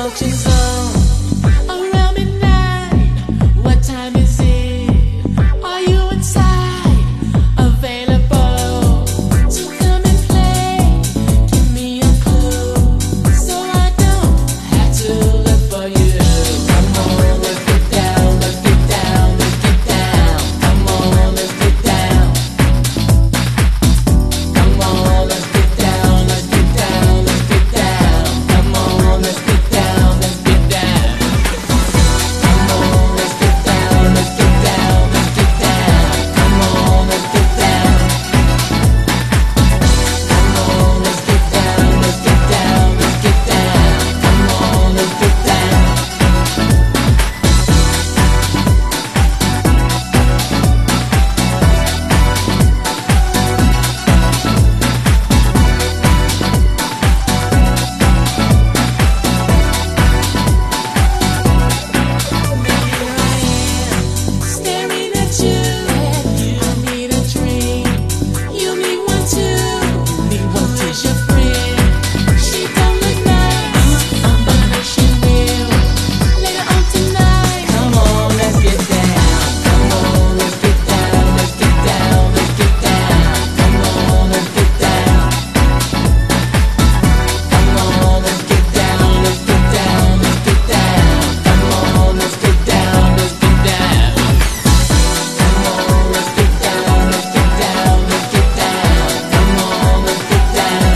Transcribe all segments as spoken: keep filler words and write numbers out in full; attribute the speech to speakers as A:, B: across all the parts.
A: smoking zone. Around midnight, what time is it? Are you inside? Available to come and play? Give me a clue so I don't have to look for you. Come on, let's get down, let's get down, let's get down. Come on, let's get down. Come on, let's get down, let's get down, let's get down. Come on, let's get down, let's get down. Come on, let's get down, let's get down, let's get down. Come on, let's get down. Come on, let's get down, let's get down, let's get down. Come on, let's get down. Staring at you, I need a drink. You need one too. Need one is your friend. She don't look nice, but she will. Later on tonight. Come on, let's get down. Come on, let's get down. Let's get down. Let's get down. Come on, let's get down. Come on, let's get down. Let's get down. Let's get down. Come on, let's get down. Let's get down. Come on, let's get down, let's get down, let's get down. Come on, let's get down.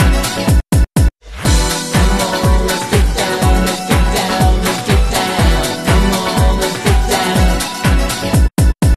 A: Come on, let's get down, let's get down, let's get down. Come on, let's get down.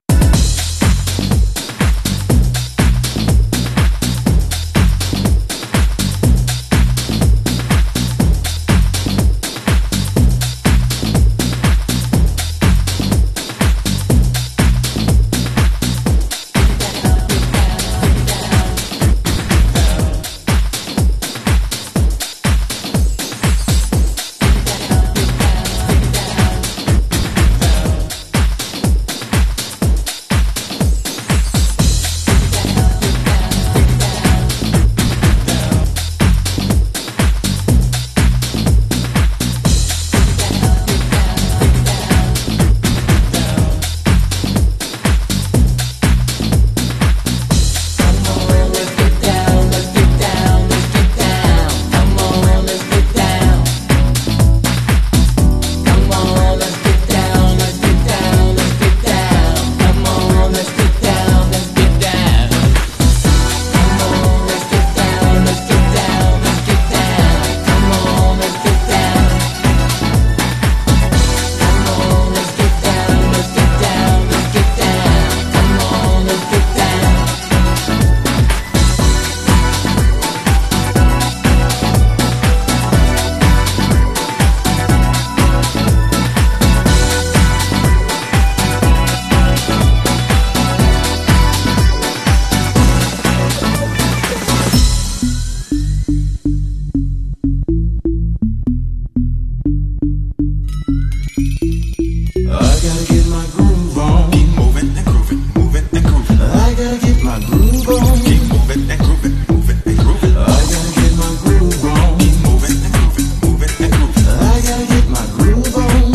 B: I gotta get my groove on.
C: Keep moving and grooving, moving and grooving.
B: I gotta get my groove on.
C: Keep moving and grooving, moving and grooving.
B: I gotta get my groove on.
C: Keep moving and grooving, moving and grooving.
B: I gotta get my groove on.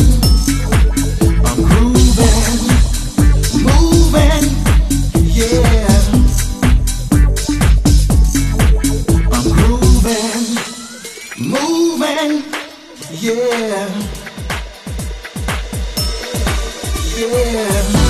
B: I'm grooving, moving, yeah. I'm grooving, moving, yeah. Yeah.